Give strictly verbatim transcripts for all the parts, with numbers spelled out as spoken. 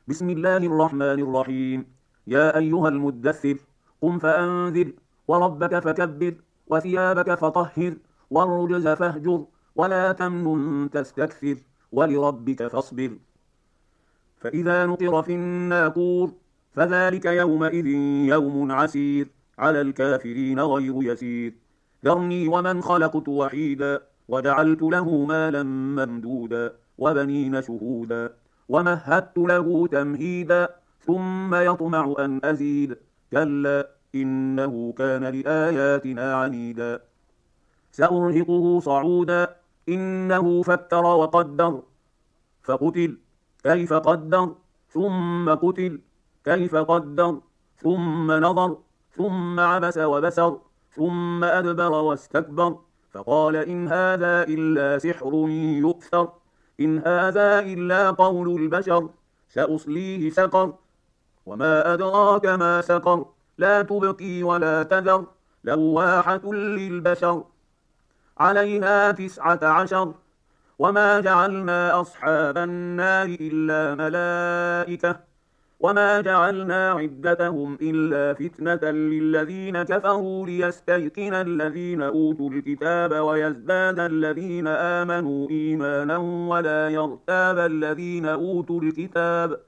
بسم الله الرحمن الرحيم. يا أيها المدثر، قم فأنذر، وربك فكبر، وثيابك فطهر، والرجز فاهجر، ولا تمنن تستكثر، ولربك فاصبر. فإذا نقر في الناقور فذلك يومئذ يوم عسير، على الكافرين غير يسير. ذرني ومن خلقت وحيدا، وجعلت له مالا ممدودا، وبنين شهودا، ومهدت له تمهيدا، ثم يطمع أن أزيد. كلا إنه كان لآياتنا عنيدا. سأرهقه صعودا، إنه فكر وقدر، فقتل كيف قدر، ثم قتل كيف قدر، ثم نظر، ثم عبس وبسر، ثم أدبر واستكبر، فقال إن هذا إلا سحر يؤثر، إن هذا إلا قول البشر، سأصليه سقر. وما أدراك ما سقر، لا تبقي ولا تذر، لواحة للبشر، عليها تسعة عشر. وما جعلنا أصحاب النار إلا ملائكة، وما جعلنا عدتهم إلا فتنة للذين كفروا ليستيقن الذين أوتوا الكتاب ويزداد الذين آمنوا إيمانا ولا يرتاب الذين أوتوا الكتاب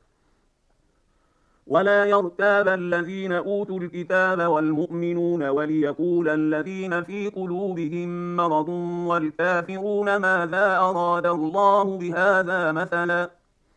ولا يرتاب الذين أوتوا الكتاب والمؤمنون، وليقول الذين في قلوبهم مرض والكافرون ماذا أراد الله بهذا مثلا.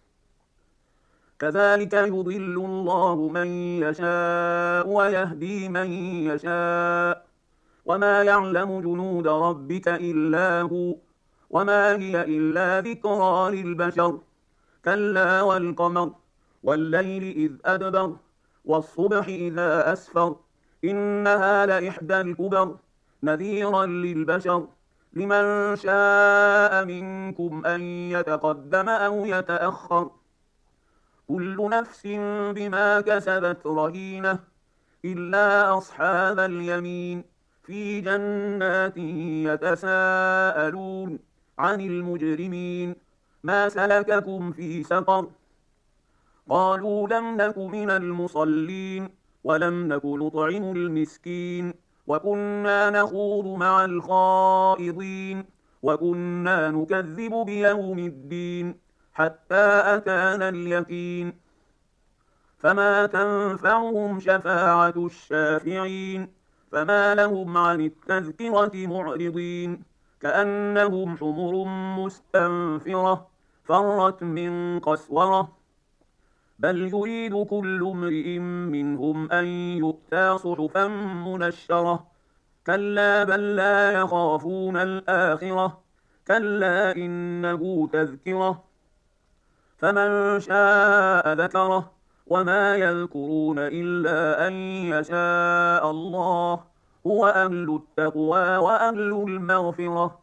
كذلك يضل الله من يشاء ويهدي من يشاء، وما يعلم جنود ربك إلا هو، وما هي إلا ذكرى للبشر. كلا والقمر والليل إذ أدبر، والصبح إذا أسفر، إنها لإحدى الكبر، نذيرا للبشر، لمن شاء منكم أن يتقدم أو يتأخر. كل نفس بما كسبت رهينة، إلا أصحاب اليمين في جنات يتساءلون عن المجرمين، ما سلككم في سقر؟ قالوا لم نك من المصلين، ولم نك نطعم المسكين، وكنا نخوض مع الخائضين، وكنا نكذب بيوم الدين، حتى أتانا اليقين. فما تنفعهم شفاعة الشافعين، فما لهم عن التذكرة معرضين، كأنهم حمر مستنفرة، فرت من قسورة. بل يريد كل امرئ منهم أن يؤتى صحفا منشرة، كلا بل لا يخافون الآخرة، كلا إنه تذكرة، فمن شاء ذكره. وما يذكرون إلا أن يشاء الله، هو أهل التقوى وأهل المغفرة.